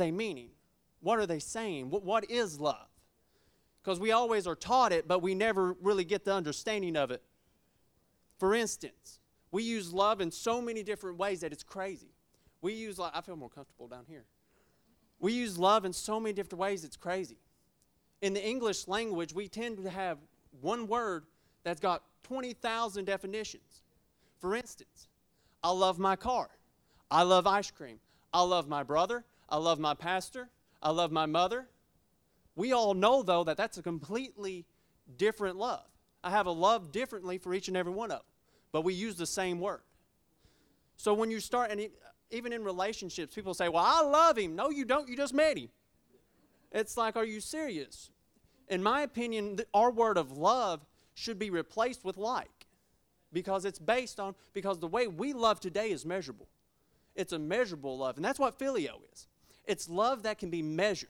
they meaning? What are they saying? What is love? Because we always are taught it, but we never really get the understanding of it. For instance, we use love in so many different ways that it's crazy. I feel more comfortable down here. We use love in so many different ways, it's crazy. In the English language, we tend to have one word that's got 20,000 definitions. For instance, I love my car. I love ice cream. I love my brother. I love my pastor. I love my mother. We all know, though, that that's a completely different love. I have a love differently for each and every one of them, but we use the same word. So when you start, and even in relationships, people say, well, I love him. No, you don't. You just met him. It's like, are you serious? In my opinion, our word of love should be replaced with like, because because the way we love today is measurable. It's a measurable love, and that's what phileo is. It's love that can be measured.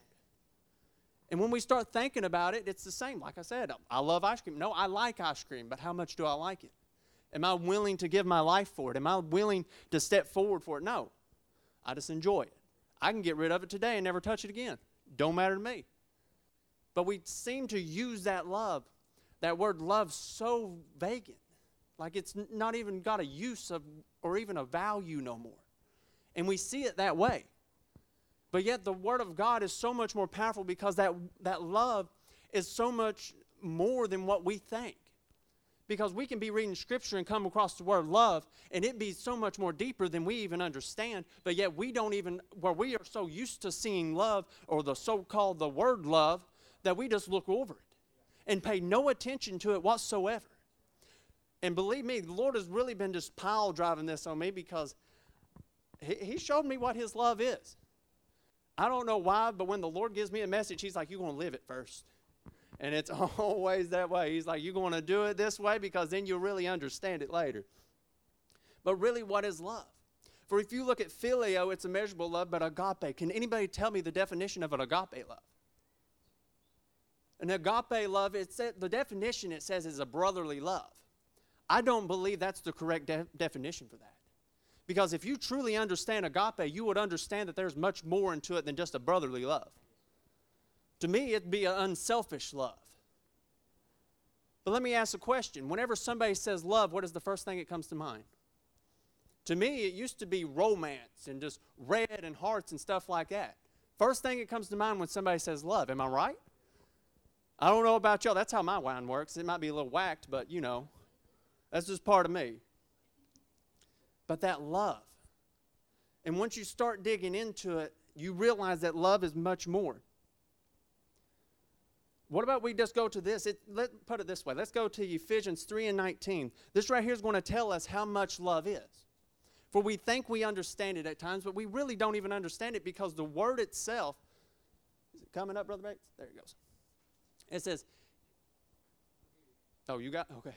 And when we start thinking about it, it's the same. Like I said, I love ice cream. No, I like ice cream, but how much do I like it? Am I willing to give my life for it? Am I willing to step forward for it? No. I just enjoy it. I can get rid of it today and never touch it again. Don't matter to me. But we seem to use that word love, so vacant. Like it's not even got a use of or even a value no more. And we see it that way. But yet the Word of God is so much more powerful because that love is so much more than what we think. Because we can be reading Scripture and come across the word love, and it be so much more deeper than we even understand, but yet we are so used to seeing love, or the so-called the word love, that we just look over it and pay no attention to it whatsoever. And believe me, the Lord has really been just pile driving this on me, because He showed me what His love is. I don't know why, but when the Lord gives me a message, He's like, you're going to live it first. And it's always that way. He's like, you're going to do it this way, because then you'll really understand it later. But really, what is love? For if you look at phileo, it's a measurable love, but agape, can anybody tell me the definition of an agape love? An agape love, the definition it says is a brotherly love. I don't believe that's the correct definition for that. Because if you truly understand agape, you would understand that there's much more into it than just a brotherly love. To me, it'd be an unselfish love. But let me ask a question. Whenever somebody says love, what is the first thing that comes to mind? To me, it used to be romance and just red and hearts and stuff like that. First thing that comes to mind when somebody says love. Am I right? I don't know about y'all. That's how my mind works. It might be a little whacked, but that's just part of me. But that love. And once you start digging into it, you realize that love is much more. What about we just go to this? Let's put it this way. Let's go to Ephesians 3:19. This right here is going to tell us how much love is. For we think we understand it at times, but we really don't even understand it, because the word itself, is it coming up, Brother Bates? There it goes. It says, oh, you got, okay.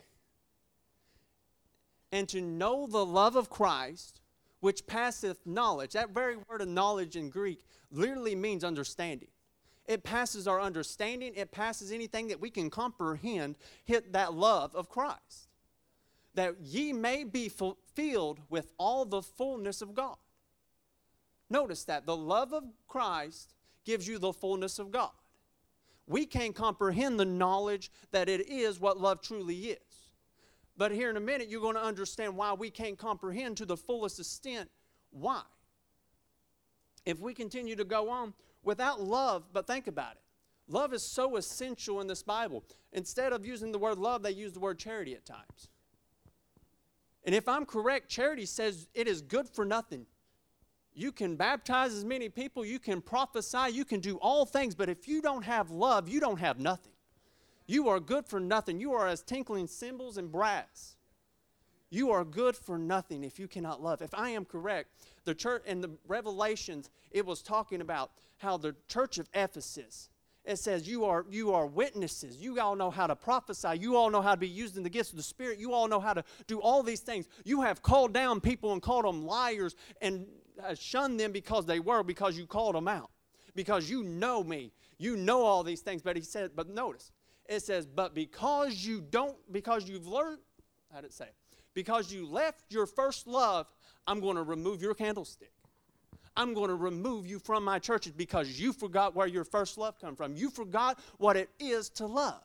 And to know the love of Christ, which passeth knowledge. That very word of knowledge in Greek literally means understanding. It passes our understanding. It passes anything that we can comprehend, hit that love of Christ. That ye may be filled with all the fullness of God. Notice that the love of Christ gives you the fullness of God. We can't comprehend the knowledge that it is what love truly is. But here in a minute, you're going to understand why we can't comprehend to the fullest extent why. If we continue to go on, without love, but think about it. Love is so essential in this Bible. Instead of using the word love, they use the word charity at times. And if I'm correct, charity says it is good for nothing. You can baptize as many people, you can prophesy, you can do all things, but if you don't have love, you don't have nothing. You are good for nothing. You are as tinkling cymbals and brass. You are good for nothing if you cannot love. If I am correct, the church in the Revelations, it was talking about how the church of Ephesus, it says you are witnesses. You all know how to prophesy. You all know how to be used in the gifts of the Spirit. You all know how to do all these things. You have called down people and called them liars and shunned them because you called them out. Because you know me. You know all these things. But he said, but notice, it says, but because you've learned, how did it say? Because you left your first love, I'm going to remove your candlestick. I'm going to remove you from my churches because you forgot where your first love come from. You forgot what it is to love.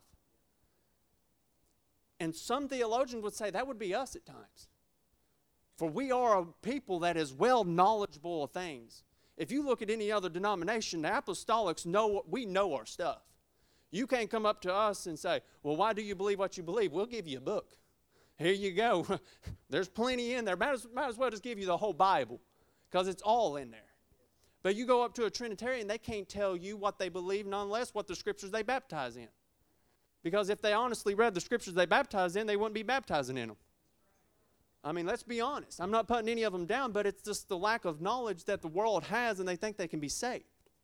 And some theologians would say that would be us at times. For we are a people that is well knowledgeable of things. If you look at any other denomination, the apostolics we know our stuff. You can't come up to us and say, well, why do you believe what you believe? We'll give you a book. Here you go. There's plenty in there. Might as well just give you the whole Bible because it's all in there. But you go up to a Trinitarian, they can't tell you what they believe, nonetheless what the scriptures they baptize in. Because if they honestly read the scriptures they baptize in, they wouldn't be baptizing in them. I mean, let's be honest. I'm not putting any of them down, but it's just the lack of knowledge that the world has, and they think they can be saved.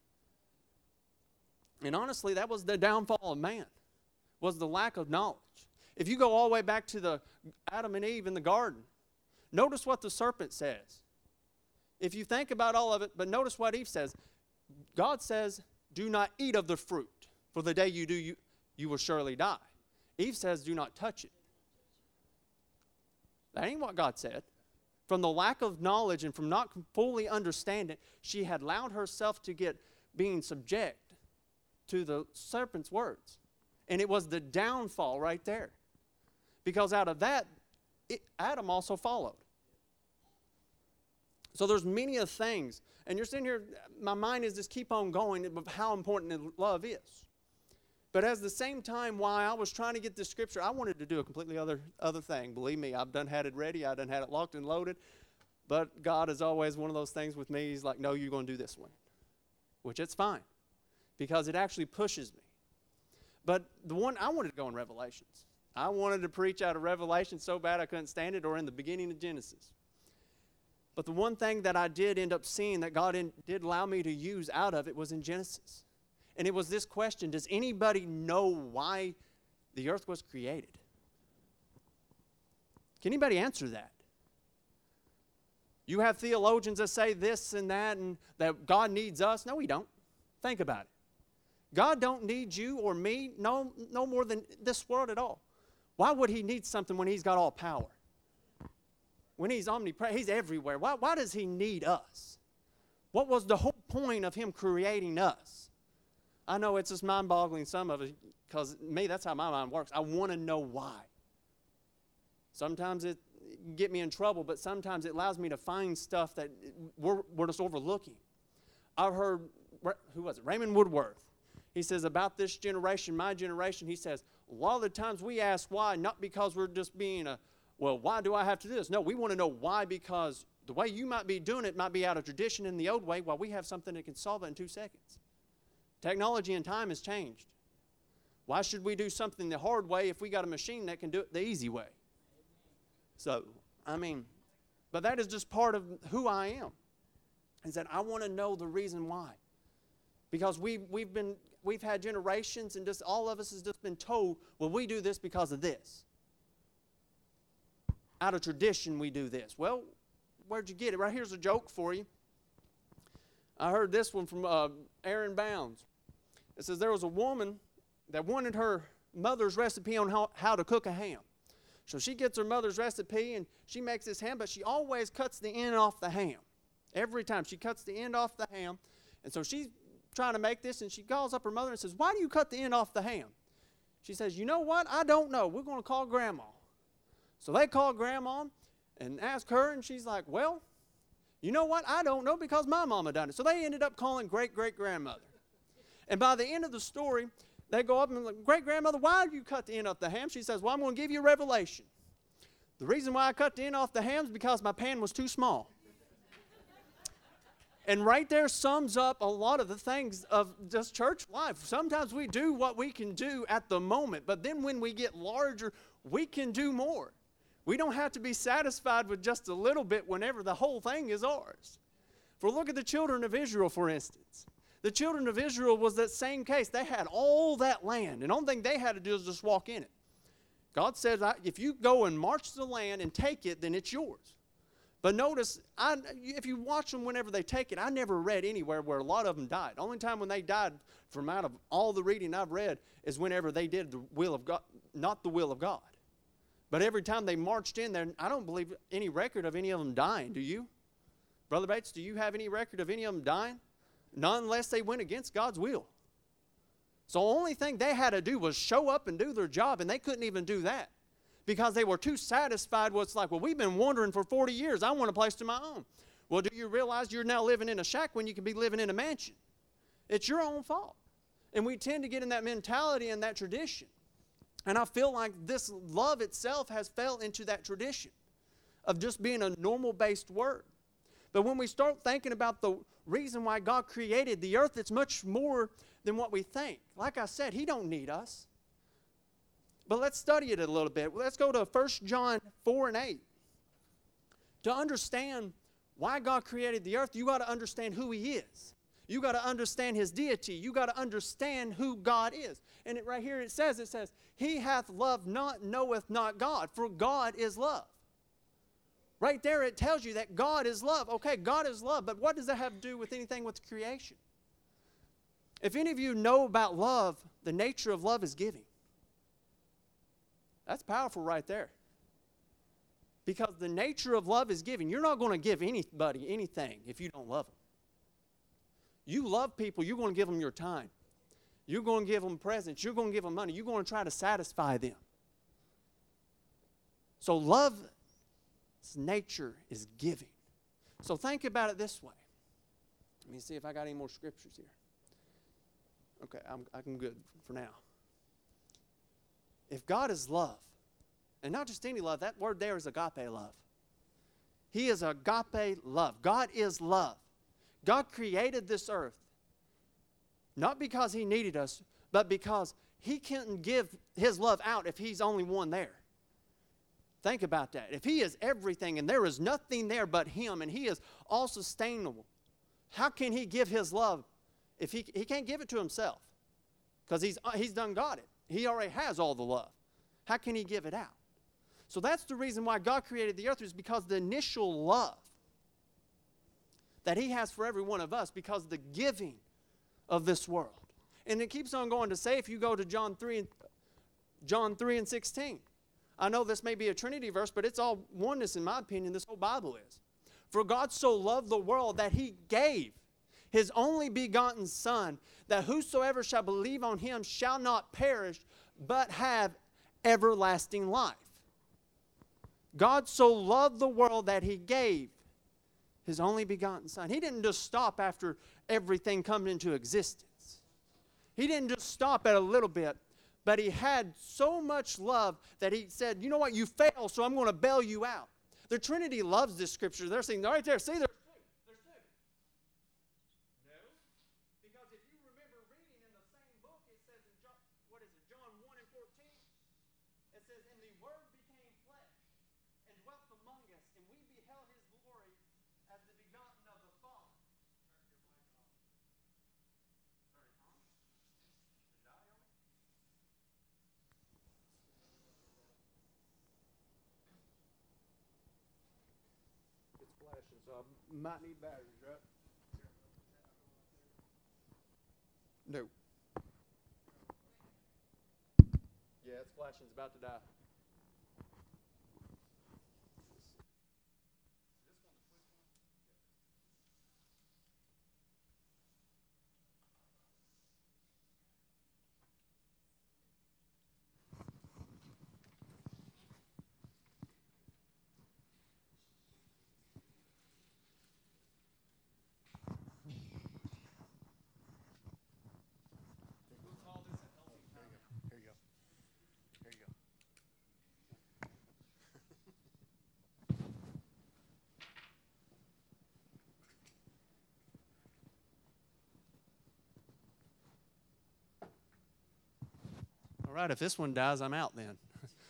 And honestly, that was the downfall of man, was the lack of knowledge. If you go all the way back to the Adam and Eve in the garden, notice what the serpent says. If you think about all of it, but notice what Eve says. God says, do not eat of the fruit, for the day you do, you will surely die. Eve says, do not touch it. That ain't what God said. From the lack of knowledge and from not fully understanding, she had allowed herself to get being subject to the serpent's words. And it was the downfall right there. Because out of that, Adam also followed. So there's many of things. And you're sitting here, my mind is just keep on going of how important love is. But at the same time, while I was trying to get this scripture, I wanted to do a completely other thing. Believe me, I've done had it ready. I've done had it locked and loaded. But God is always one of those things with me. He's like, no, you're going to do this one. Which it's fine. Because it actually pushes me. But the one I wanted to go in Revelations. I wanted to preach out of Revelation so bad I couldn't stand it, or in the beginning of Genesis. But the one thing that I did end up seeing that God did allow me to use out of it was in Genesis. And it was this question: does anybody know why the earth was created? Can anybody answer that? You have theologians that say this and that, and that God needs us. No, He don't. Think about it. God don't need you or me no more than this world at all. Why would He need something when He's got all power? When He's omnipresent, He's everywhere. Why does He need us? What was the whole point of Him creating us? I know it's just mind-boggling, some of it, because me, that's how my mind works. I want to know why. Sometimes it get me in trouble, but sometimes it allows me to find stuff that we're just overlooking. I've heard, who was it? Raymond Woodworth. He says about this generation, my generation, he says, a lot of the times we ask why, not because we're just being well, why do I have to do this? No, we want to know why, because the way you might be doing it might be out of tradition in the old way, while we have something that can solve it in 2 seconds. Technology and time has changed. Why should we do something the hard way if we got a machine that can do it the easy way? So, but that is just part of who I am. Is that I want to know the reason why. Because we've had generations, and just all of us has just been told, well, we do this because of this. Out of tradition, we do this. Well, where'd you get it? Right here's a joke for you. I heard this one from Aaron Bounds. It says there was a woman that wanted her mother's recipe on how to cook a ham. So she gets her mother's recipe and she makes this ham, but she always cuts the end off the ham. Every time she cuts the end off the ham. And so she's trying to make this, and she calls up her mother and says, why do you cut the end off the ham? She says, you know what? I don't know. We're going to call Grandma. So they call Grandma and ask her, and she's like, well, you know what? I don't know because my mama done it. So they ended up calling great-great-grandmother. And by the end of the story, they go up and like, great-grandmother, why do you cut the end off the ham? She says, well, I'm going to give you a revelation. The reason why I cut the end off the ham is because my pan was too small. And right there sums up a lot of the things of just church life. Sometimes we do what we can do at the moment, but then when we get larger, we can do more. We don't have to be satisfied with just a little bit whenever the whole thing is ours. For look at the children of Israel, for instance. The children of Israel was that same case. They had all that land, and the only thing they had to do is just walk in it. God says, if you go and march the land and take it, then it's yours. But notice, if you watch them whenever they take it, I never read anywhere where a lot of them died. The only time when they died from out of all the reading I've read is whenever they did the will of God, not the will of God. But every time they marched in there, I don't believe any record of any of them dying, do you? Brother Bates, do you have any record of any of them dying? None unless they went against God's will. So the only thing they had to do was show up and do their job, and they couldn't even do that because they were too satisfied with, like, well, we've been wandering for 40 years. I want a place to my own. Well, do you realize you're now living in a shack when you can be living in a mansion? It's your own fault. And we tend to get in that mentality and that tradition. And I feel like this love itself has fell into that tradition of just being a normal-based word. But when we start thinking about the reason why God created the earth, it's much more than what we think. Like I said, He don't need us. But let's study it a little bit. Let's go to 1 John 4 and 8. To understand why God created the earth, you got to understand who He is. You got to understand His deity. You got to understand who God is. And right here it says, He hath loved not, knoweth not God, for God is love. Right there it tells you that God is love. Okay, God is love, but what does that have to do with anything with creation? If any of you know about love, the nature of love is giving. That's powerful right there. Because the nature of love is giving. You're not going to give anybody anything if you don't love them. You love people, you're going to give them your time. You're going to give them presents. You're going to give them money. You're going to try to satisfy them. So love's nature is giving. So think about it this way. Let me see if I got any more scriptures here. Okay, I'm good for now. If God is love, and not just any love, that word there is agape love. He is agape love. God is love. God created this earth not because He needed us, but because He couldn't give His love out if He's only one there. Think about that. If He is everything and there is nothing there but Him and He is all sustainable, how can He give His love if He can't give it to Himself? Because He's done got it. He already has all the love. How can He give it out? So that's the reason why God created the earth, is because the initial love that He has for every one of us, because of the giving of this world. And it keeps on going to say, if you go to John 3 and 16, I know this may be a Trinity verse, but it's all oneness in my opinion, this whole Bible is. For God so loved the world that He gave His only begotten Son, that whosoever shall believe on Him shall not perish, but have everlasting life. God so loved the world that He gave His only begotten Son. He didn't just stop after everything coming into existence. He didn't just stop at a little bit, but He had so much love that He said, you know what, you fail, so I'm going to bail you out. The Trinity loves this scripture. They're saying, right there, see, there's two. No, because if you remember reading in the same book, it says in John 1 and 14, it says, and the Word became flesh and dwelt among us, and we beheld His glory as the begotten of the Father. It's flashing, so I might need batteries, right? No. Yeah, it's flashing. It's about to die. All right, if this one dies, I'm out then.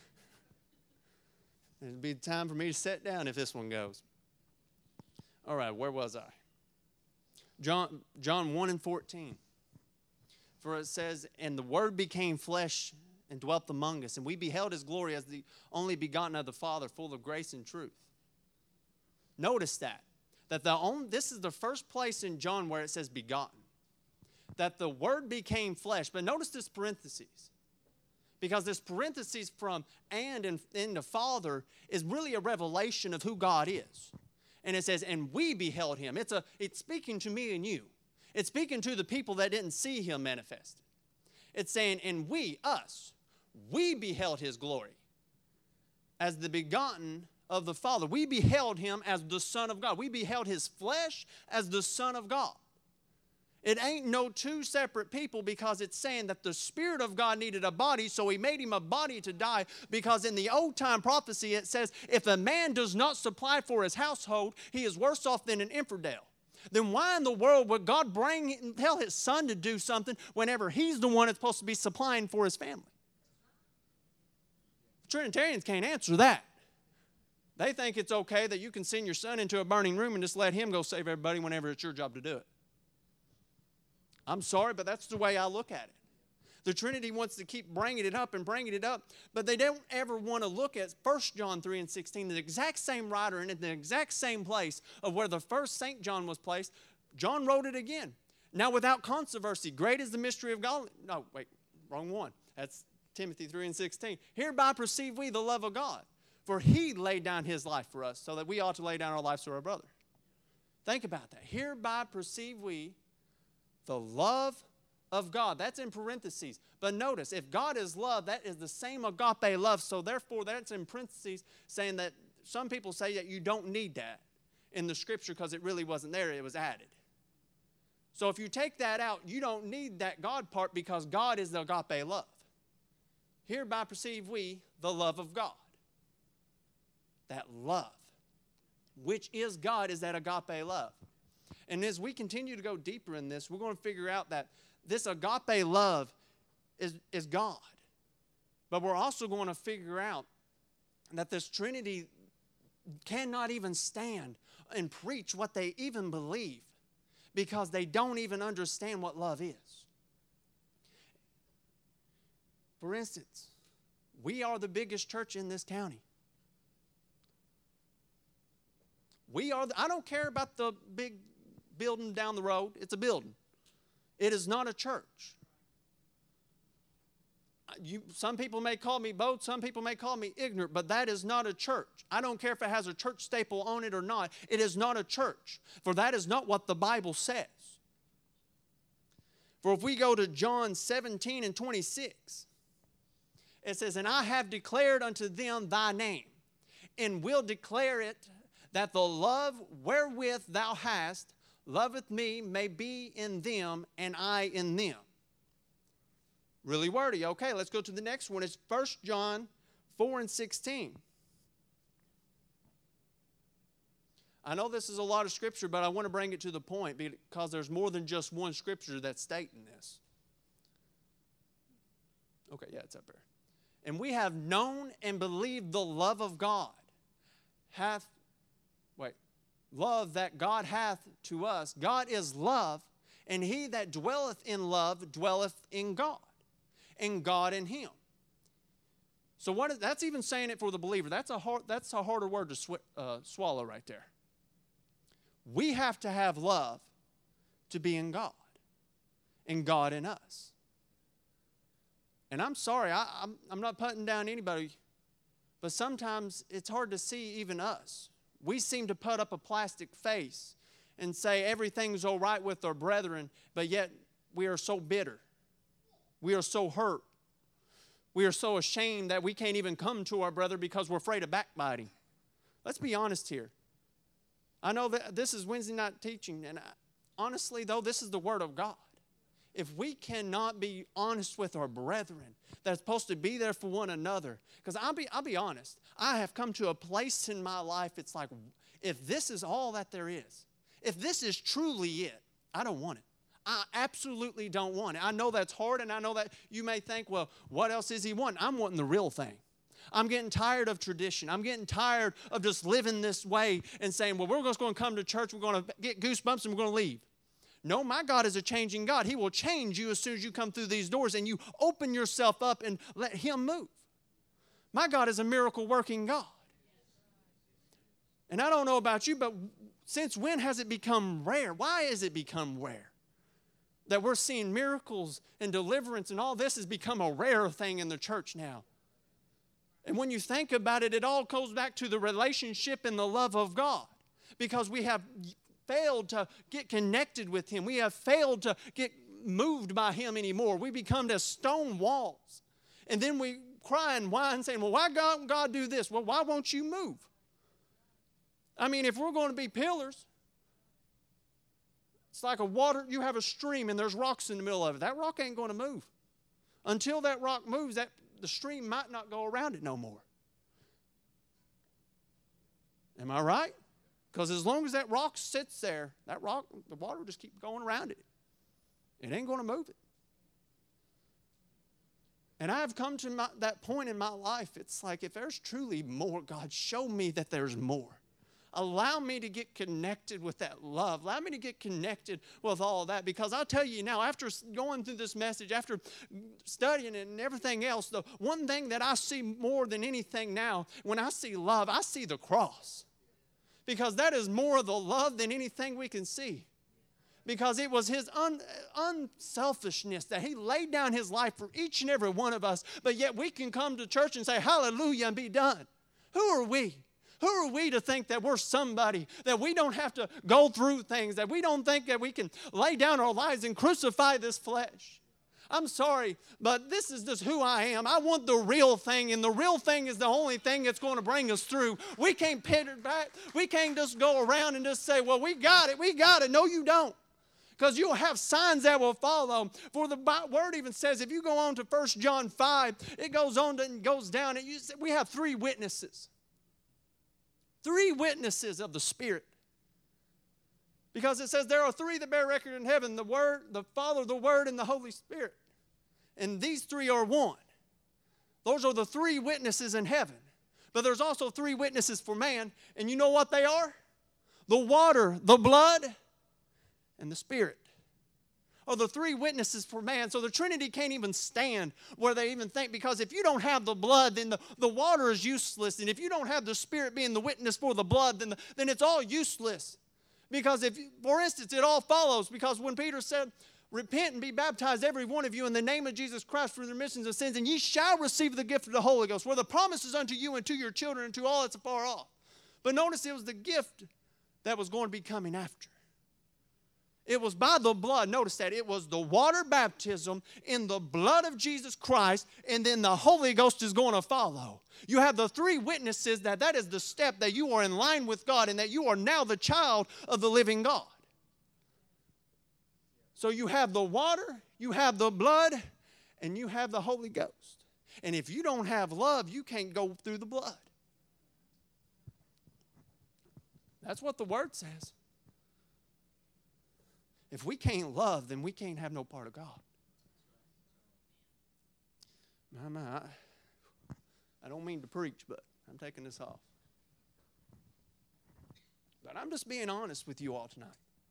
It'll be time for me to sit down if this one goes. All right, where was I? John 1 and 14. For it says, and the Word became flesh and dwelt among us, and we beheld His glory as the only begotten of the Father, full of grace and truth. Notice that this is the first place in John where it says begotten. That the Word became flesh. But notice this parentheses. Because this parentheses from and in the Father is really a revelation of who God is. And it says, and we beheld him. It's speaking to me and you. It's speaking to the people that didn't see him manifested. It's saying, and we, us, we beheld his glory as the begotten of the Father. We beheld him as the Son of God. We beheld his flesh as the Son of God. It ain't no two separate people, because it's saying that the Spirit of God needed a body, so he made him a body to die, because in the old time prophecy it says, if a man does not supply for his household, he is worse off than an infidel. Then why in the world would God tell his Son to do something whenever he's the one that's supposed to be supplying for his family? Trinitarians can't answer that. They think it's okay that you can send your son into a burning room and just let him go save everybody whenever it's your job to do it. I'm sorry, but that's the way I look at it. The Trinity wants to keep bringing it up and bringing it up, but they don't ever want to look at 1 John 3 and 16, the exact same writer and in the exact same place of where the first St. John was placed. John wrote it again. Now without controversy, great is the mystery of God. No, wait, wrong one. That's Timothy 3 and 16. Hereby perceive we the love of God, for he laid down his life for us, so that we ought to lay down our lives for our brother. Think about that. Hereby perceive we the love of God. That's in parentheses. But notice, if God is love, that is the same agape love. So therefore, that's in parentheses, saying that some people say that you don't need that in the Scripture because it really wasn't there. It was added. So if you take that out, you don't need that God part, because God is the agape love. Hereby perceive we the love of God. That love, which is God, is that agape love. And as we continue to go deeper in this, we're going to figure out that this agape love is God. But we're also going to figure out that this Trinity cannot even stand and preach what they even believe, because they don't even understand what love is. For instance, we are the biggest church in this county. I don't care about the big building down the road. It's a building. It is not a church. Some people may call me both. Some people may call me ignorant, but that is not a church. I don't care if it has a church staple on it or not. It is not a church, for that is not what the Bible says. For if we go to John 17 and 26, it says, and I have declared unto them thy name, and will declare it, that the love wherewith thou hast loveth me may be in them, and I in them. Really wordy. Okay, let's go to the next one. It's 1 John 4 and 16. I know this is a lot of scripture, but I want to bring it to the point, because there's more than just one scripture that's stating this. Okay, yeah, it's up there. And we have known and believed the love of God love that God hath to us. God is love, and he that dwelleth in love dwelleth in God, and God in him. So that's even saying it for the believer. That's a harder word to swallow right there. We have to have love to be in God, and God in us. And I'm sorry, I'm not putting down anybody, but sometimes it's hard to see even us. We seem to put up a plastic face and say everything's all right with our brethren, but yet we are so bitter. We are so hurt. We are so ashamed that we can't even come to our brother because we're afraid of backbiting. Let's be honest here. I know that this is Wednesday night teaching, and honestly, though, this is the Word of God. If we cannot be honest with our brethren that's supposed to be there for one another, because I'll be honest, I have come to a place in my life, it's like, if this is all that there is, if this is truly it, I don't want it. I absolutely don't want it. I know that's hard, and I know that you may think, well, what else is he wanting? I'm wanting the real thing. I'm getting tired of tradition. I'm getting tired of just living this way and saying, well, we're just going to come to church, we're going to get goosebumps, and we're going to leave. No, my God is a changing God. He will change you as soon as you come through these doors and you open yourself up and let him move. My God is a miracle-working God. And I don't know about you, but since when has it become rare? Why has it become rare? That we're seeing miracles and deliverance and all this has become a rare thing in the church now. And when you think about it, it all goes back to the relationship and the love of God. because we have failed to get connected with Him. We have failed to get moved by Him anymore. We become as stone walls. And then we cry and whine saying, well, why God do this? Well, why won't you move? I mean, if we're going to be pillars, it's like you have a stream and there's rocks in the middle of it. That rock ain't going to move. Until that rock moves, the stream might not go around it no more. Am I right? Because as long as that rock sits there, the water will just keep going around it. It ain't going to move it. And I've come to that point in my life, it's like if there's truly more, God, show me that there's more. Allow me to get connected with that love. Allow me to get connected with all of that. Because I'll tell you now, after going through this message, after studying it and everything else, the one thing that I see more than anything now, when I see love, I see the cross. Because that is more of the love than anything we can see. Because it was His unselfishness that He laid down His life for each and every one of us. But yet we can come to church and say, hallelujah, and be done. Who are we? Who are we to think that we're somebody, that we don't have to go through things, that we don't think that we can lay down our lives and crucify this flesh? I'm sorry, but this is just who I am. I want the real thing, and the real thing is the only thing that's going to bring us through. We can't pit it back. We can't just go around and just say, well, we got it. No, you don't. Because you'll have signs that will follow. For the word even says, if you go on to 1 John 5, it goes on and goes down. We have 3 witnesses. 3 witnesses of the Spirit. Because it says there are 3 that bear record in heaven, the Word, the Father, the Word, and the Holy Spirit. And these 3 are one. Those are the 3 witnesses in heaven. But there's also 3 witnesses for man. And you know what they are? The water, the blood, and the Spirit are the 3 witnesses for man. So the Trinity can't even stand where they even think, because if you don't have the blood, then the water is useless. And if you don't have the Spirit being the witness for the blood, then it's all useless. Because for instance, it all follows. Because when Peter said, repent and be baptized, every one of you, in the name of Jesus Christ for the remission of sins, and ye shall receive the gift of the Holy Ghost, where the promise is unto you and to your children and to all that's afar off. But notice it was the gift that was going to be coming after. It was by the blood. Notice that. It was the water baptism in the blood of Jesus Christ, and then the Holy Ghost is going to follow. You have the 3 witnesses that is the step that you are in line with God and that you are now the child of the living God. So you have the water, you have the blood, and you have the Holy Ghost. And if you don't have love, you can't go through the blood. That's what the Word says. If we can't love, then we can't have no part of God. I don't mean to preach, but I'm taking this off. But I'm just being honest with you all tonight.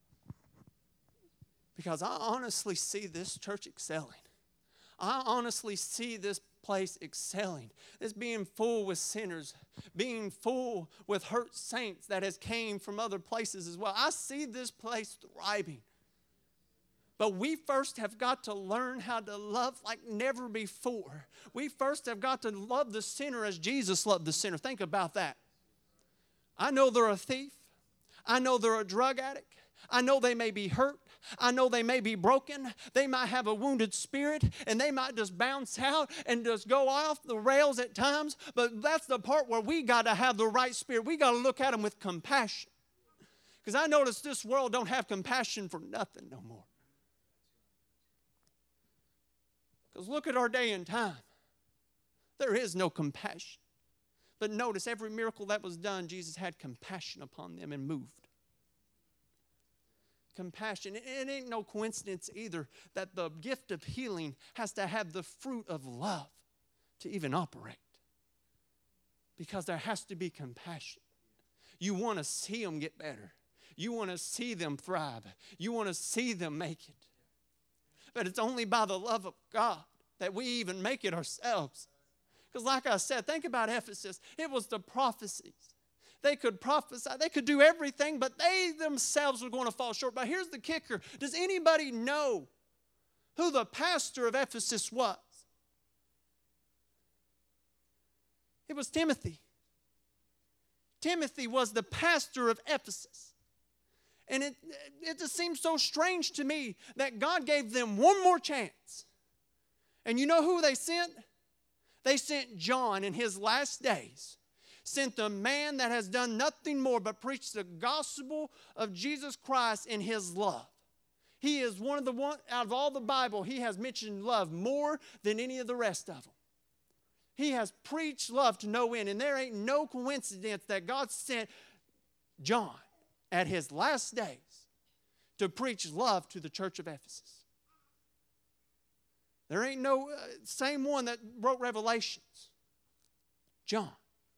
Because I honestly see this church excelling. I honestly see this place excelling. It's being full with sinners, being full with hurt saints that has came from other places as well. I see this place thriving. But we first have got to learn how to love like never before. We first have got to love the sinner as Jesus loved the sinner. Think about that. I know they're a thief. I know they're a drug addict. I know they may be hurt. I know they may be broken. They might have a wounded spirit, and they might just bounce out and just go off the rails at times. But that's the part where we got to have the right spirit. We got to look at them with compassion. Because I notice this world don't have compassion for nothing no more. Because look at our day and time. There is no compassion. But notice every miracle that was done, Jesus had compassion upon them and moved. Compassion. It ain't no coincidence either that the gift of healing has to have the fruit of love to even operate. Because there has to be compassion. You want to see them get better. You want to see them thrive. You want to see them make it. But it's only by the love of God that we even make it ourselves. Because like I said, think about Ephesus. It was the prophecies. They could prophesy. They could do everything, but they themselves were going to fall short. But here's the kicker. Does anybody know who the pastor of Ephesus was? It was Timothy. Timothy was the pastor of Ephesus. And it just seems so strange to me that God gave them one more chance. And you know who they sent? They sent John in his last days. Sent the man that has done nothing more but preach the gospel of Jesus Christ in his love. He is one out of all the Bible, he has mentioned love more than any of the rest of them. He has preached love to no end. And there ain't no coincidence that God sent John at his last days to preach love to the church of Ephesus. There ain't no same one that wrote Revelations. John.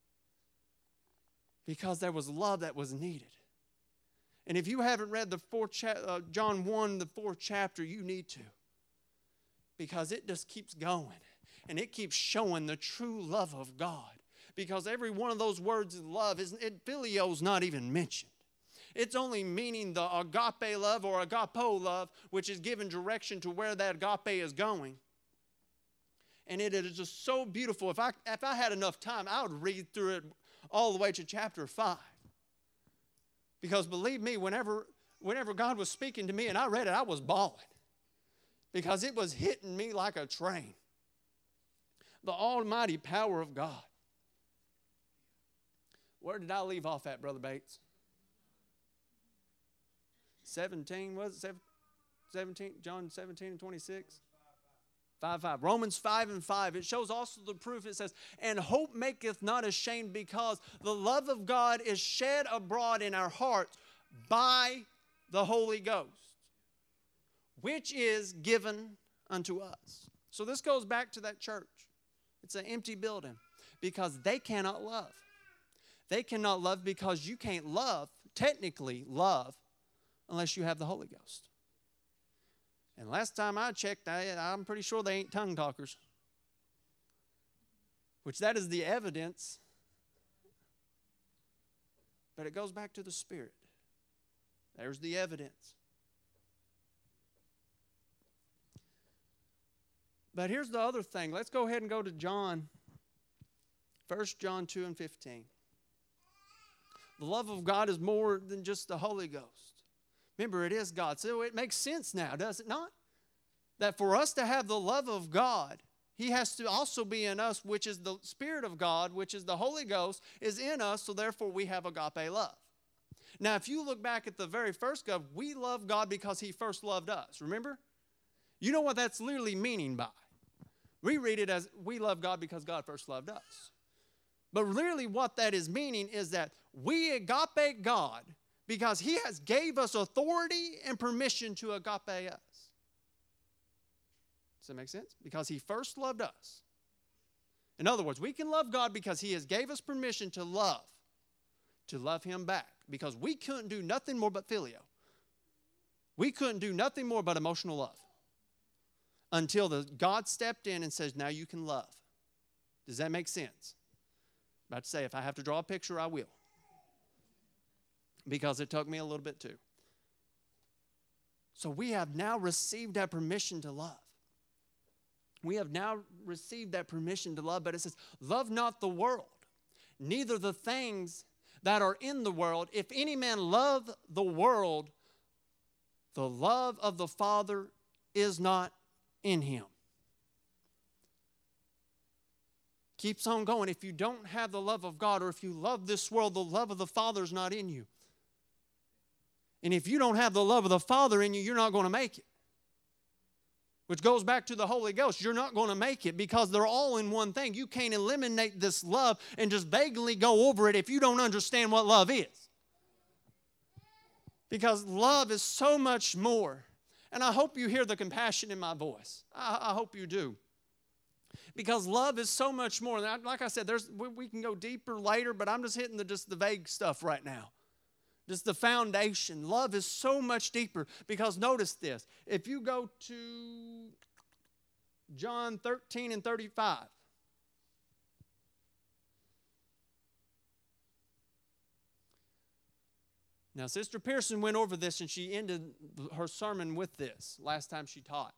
Because there was love that was needed. And if you haven't read the John 1, the 4th chapter, you need to. Because it just keeps going. And it keeps showing the true love of God. Because every one of those words of love, phileo is not even mentioned. It's only meaning the agape love or agapo love, which is giving direction to where that agape is going. And it is just so beautiful. If I had enough time, I would read through it all the way to chapter 5. Because believe me, whenever God was speaking to me and I read it, I was bawling. Because it was hitting me like a train. The almighty power of God. Where did I leave off at, Brother Bates? 17, was it 17? John 17 and 26? 5:5. Romans 5 and 5. It shows also the proof. It says, and hope maketh not ashamed, because the love of God is shed abroad in our hearts by the Holy Ghost, which is given unto us. So this goes back to that church. It's an empty building because they cannot love. They cannot love because you can't technically love, unless you have the Holy Ghost. And last time I checked, I'm pretty sure they ain't tongue talkers. Which that is the evidence. But it goes back to the Spirit. There's the evidence. But here's the other thing. Let's go ahead and go to John. 1 John 2 and 15. The love of God is more than just the Holy Ghost. Remember, it is God. So it makes sense now, does it not? That for us to have the love of God, He has to also be in us, which is the Spirit of God, which is the Holy Ghost, is in us, so therefore we have agape love. Now, if you look back at the very first God, we love God because He first loved us. Remember? You know what that's literally meaning by? We read it as we love God because God first loved us. But really what that is meaning is that we agape God because He has gave us authority and permission to agape us. Does that make sense? Because He first loved us. In other words, we can love God because He has gave us permission to love Him back. Because we couldn't do nothing more but phileo. We couldn't do nothing more but emotional love. Until God stepped in and says, now you can love. Does that make sense? I'm about to say, if I have to draw a picture, I will. Because it took me a little bit too. So we have now received that permission to love. We have now received that permission to love, but it says, love not the world, neither the things that are in the world. If any man love the world, the love of the Father is not in him. Keeps on going. If you don't have the love of God, or if you love this world, the love of the Father is not in you. And if you don't have the love of the Father in you, you're not going to make it. Which goes back to the Holy Ghost. You're not going to make it because they're all in one thing. You can't eliminate this love and just vaguely go over it if you don't understand what love is. Because love is so much more. And I hope you hear the compassion in my voice. I hope you do. Because love is so much more. And like I said, we can go deeper later, but I'm just hitting just the vague stuff right now. Just the foundation. Love is so much deeper. Because notice this. If you go to John 13 and 35. Now, Sister Pearson went over this and she ended her sermon with this last time she taught.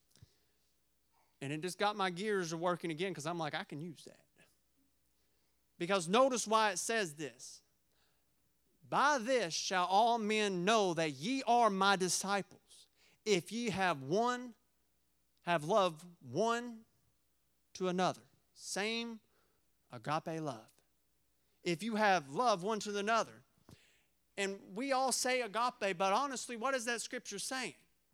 And it just got my gears working again because I'm like, I can use that. Because notice why it says this. By this shall all men know that ye are my disciples, if ye have love one to another. Same agape love. If you have love one to another. And we all say agape, but honestly, what is that scripture saying?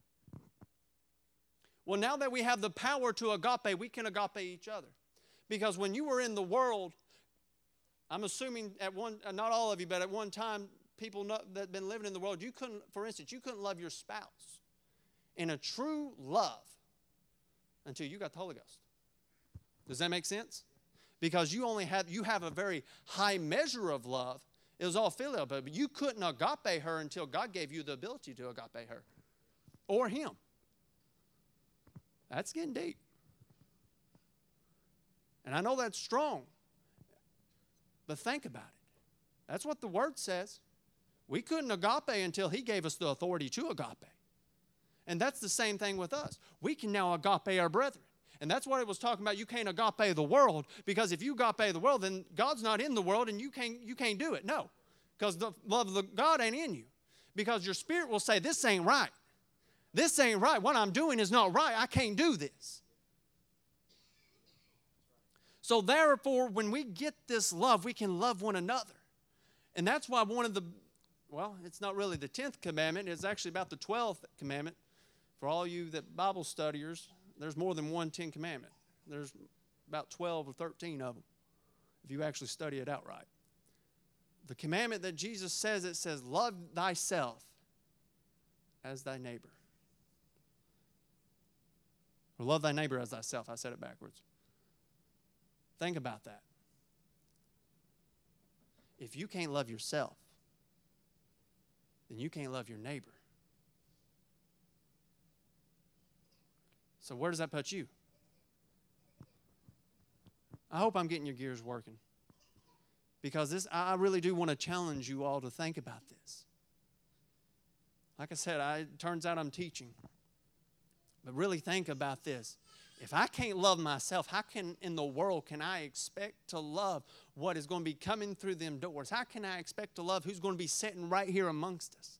Well, now that we have the power to agape, we can agape each other. Because when you were in the world, I'm assuming not all of you, but at one time, people that have been living in the world, for instance, you couldn't love your spouse in a true love until you got the Holy Ghost. Does that make sense? Because you have a very high measure of love. It was all filial, but you couldn't agape her until God gave you the ability to agape her or him. That's getting deep. And I know that's strong, but think about it. That's what the Word says. We couldn't agape until He gave us the authority to agape. And that's the same thing with us. We can now agape our brethren. And that's what it was talking about. You can't agape the world, because if you agape the world, then God's not in the world and you can't do it. No, because the love of God ain't in you. Because your spirit will say, this ain't right. This ain't right. What I'm doing is not right. I can't do this. So therefore, when we get this love, we can love one another. And that's why it's not really the 10th commandment. It's actually about the 12th commandment. For all you that Bible studiers, there's more than one 10 commandment. There's about 12 or 13 of them, if you actually study it outright. The commandment that Jesus says, it says, love thyself as thy neighbor. Or love thy neighbor as thyself. I said it backwards. Think about that. If you can't love yourself, then you can't love your neighbor. So where does that put you? I hope I'm getting your gears working. Because I really do want to challenge you all to think about this. Like I said, it turns out I'm teaching. But really think about this. If I can't love myself, how in the world can I expect to love what is going to be coming through them doors? How can I expect to love who's going to be sitting right here amongst us?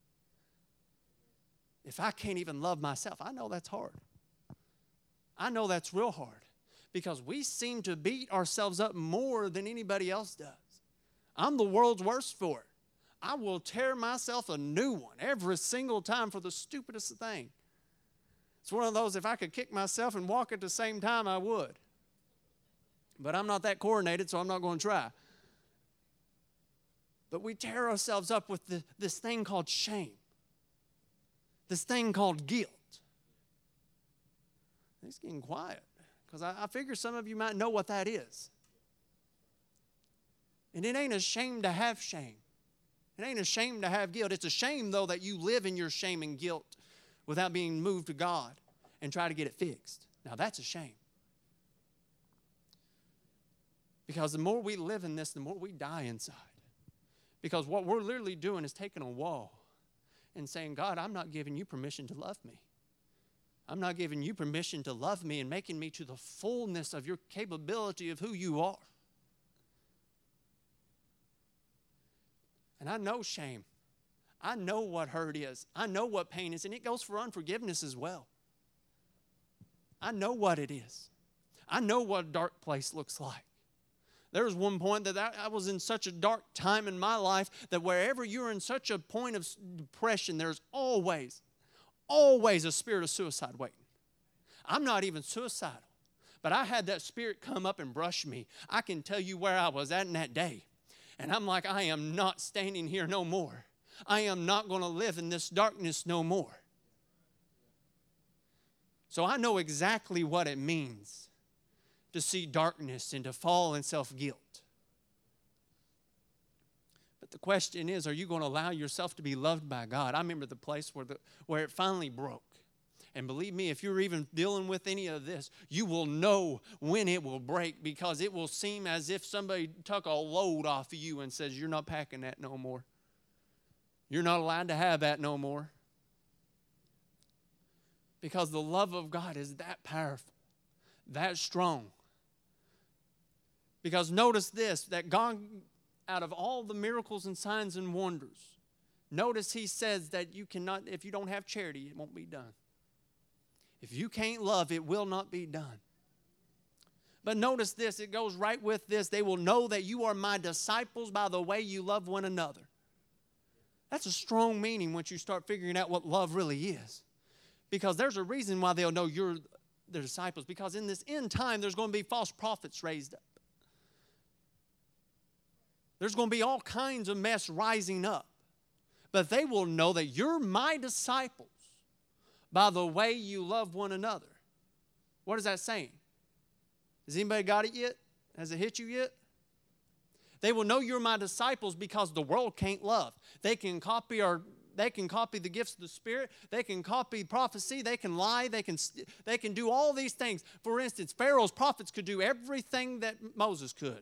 If I can't even love myself, I know that's hard. I know that's real hard, because we seem to beat ourselves up more than anybody else does. I'm the world's worst for it. I will tear myself a new one every single time for the stupidest thing. It's one of those, if I could kick myself and walk at the same time, I would. But I'm not that coordinated, so I'm not going to try. But we tear ourselves up with this thing called shame. This thing called guilt. It's getting quiet, because I figure some of you might know what that is. And it ain't a shame to have shame. It ain't a shame to have guilt. It's a shame, though, that you live in your shame and guilt without being moved to God and try to get it fixed. Now, that's a shame. Because the more we live in this, the more we die inside. Because what we're literally doing is taking a wall and saying, God, I'm not giving you permission to love me. I'm not giving you permission to love me and making me to the fullness of your capability of who you are. And I know shame. I know what hurt is. I know what pain is. And it goes for unforgiveness as well. I know what it is. I know what a dark place looks like. There was one point that I was in such a dark time in my life that wherever you're in such a point of depression, there's always a spirit of suicide waiting. I'm not even suicidal, but I had that spirit come up and brush me. I can tell you where I was at in that day. And I'm like, I am not standing here no more. I am not going to live in this darkness no more. So I know exactly what it means to see darkness and to fall in self-guilt. But the question is, are you going to allow yourself to be loved by God? I remember the place where it finally broke. And believe me, if you're even dealing with any of this, you will know when it will break, because it will seem as if somebody took a load off of you and says, you're not packing that no more. You're not allowed to have that no more. Because the love of God is that powerful, that strong. Because notice this, that God, out of all the miracles and signs and wonders, notice he says that you cannot, if you don't have charity, it won't be done. If you can't love, it will not be done. But notice this, it goes right with this. They will know that you are my disciples by the way you love one another. That's a strong meaning once you start figuring out what love really is. Because there's a reason why they'll know you're their disciples. Because in this end time, there's going to be false prophets raised up. There's going to be all kinds of mess rising up. But they will know that you're my disciples by the way you love one another. What is that saying? Has anybody got it yet? Has it hit you yet? They will know you're my disciples because the world can't love. They can copy the gifts of the Spirit. They can copy prophecy. They can lie. They can do all these things. For instance, Pharaoh's prophets could do everything that Moses could.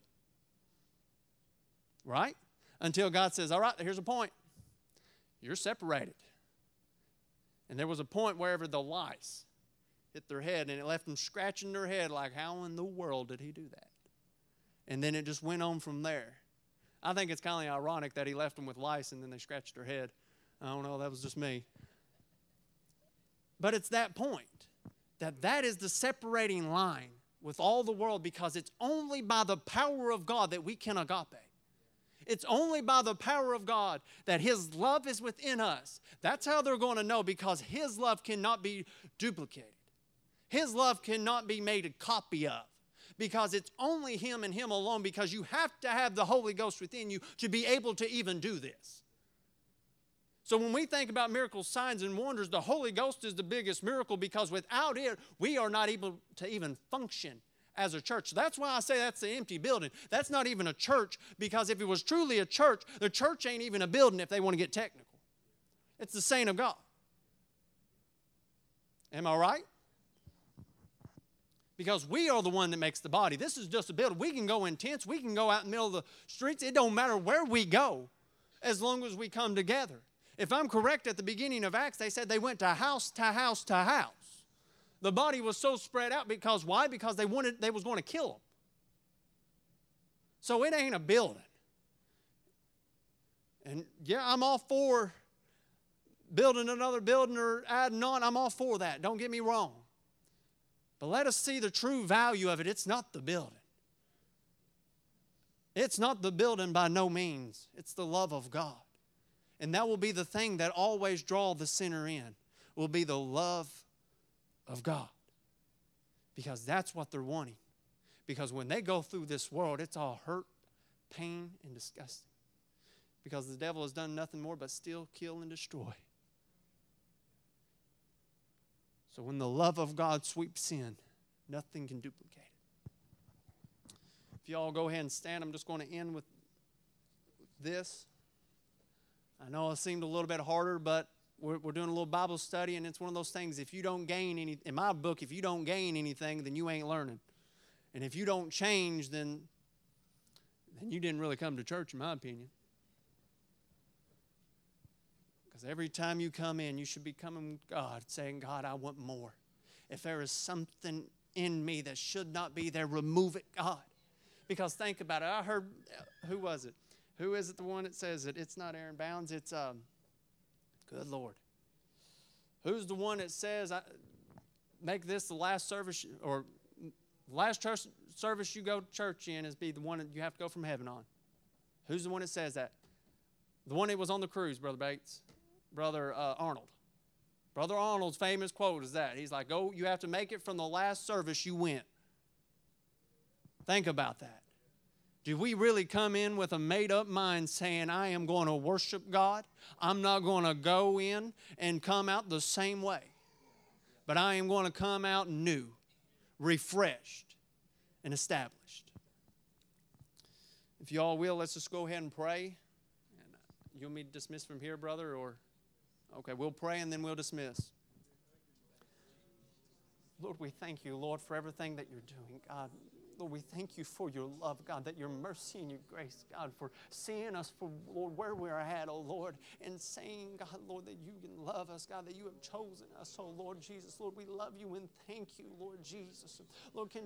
Right? Until God says, all right, here's a point. You're separated. And there was a point wherever the lice hit their head, and it left them scratching their head like, how in the world did he do that? And then it just went on from there. I think it's kind of ironic that he left them with lice and then they scratched their head. I don't know, that was just me. But it's that point, that is the separating line with all the world, because it's only by the power of God that we can agape. It's only by the power of God that his love is within us. That's how they're going to know, because his love cannot be duplicated. His love cannot be made a copy of, because it's only him and him alone, because you have to have the Holy Ghost within you to be able to even do this. So when we think about miracles, signs, and wonders, the Holy Ghost is the biggest miracle, because without it, we are not able to even function as a church. That's why I say that's the empty building. That's not even a church, because if it was truly a church, the church ain't even a building if they want to get technical. It's the saint of God. Am I right? Because we are the one that makes the body. This is just a building. We can go in tents. We can go out in the middle of the streets. It don't matter where we go as long as we come together. If I'm correct, at the beginning of Acts, they said they went to house to house to house. The body was so spread out because why? Because they was going to kill them. So it ain't a building. And yeah, I'm all for building another building or adding on. I'm all for that. Don't get me wrong. But let us see the true value of it. It's not the building. It's not the building by no means. It's the love of God. And that will be the thing that always draw the sinner in, will be the love of God. Because that's what they're wanting. Because when they go through this world, it's all hurt, pain, and disgusting. Because the devil has done nothing more but steal, kill, and destroy. So when the love of God sweeps in, nothing can duplicate it. If you all go ahead and stand, I'm just going to end with this. I know it seemed a little bit harder, but we're doing a little Bible study, and it's one of those things, if you don't gain any, in my book, if you don't gain anything, then you ain't learning. And if you don't change, then you didn't really come to church, in my opinion. Because every time you come in, you should be coming with God, saying, God, I want more. If there is something in me that should not be there, remove it, God. Because think about it. I heard, who was it? Who is it, the one that says it? It's not Aaron Bounds. It's, good Lord. Who's the one that says, make this the last service, or last church service you go to church in is be the one that you have to go from heaven on? Who's the one that says that? The one that was on the cruise, Brother Bates. Brother Arnold. Brother Arnold's famous quote is that. He's like, oh, you have to make it from the last service you went. Think about that. Do we really come in with a made-up mind saying, I am going to worship God? I'm not going to go in and come out the same way. But I am going to come out new, refreshed, and established. If you all will, let's just go ahead and pray. You want me to dismiss from here, brother, or? Okay, we'll pray and then we'll dismiss. Lord, we thank you, Lord, for everything that you're doing, God. Lord, we thank you for your love, God, that your mercy and your grace, God, for seeing us for, Lord, where we're at, oh Lord, and saying, God, Lord, that you can love us, God, that you have chosen us, oh Lord Jesus. Lord, we love you and thank you, Lord Jesus. Lord, can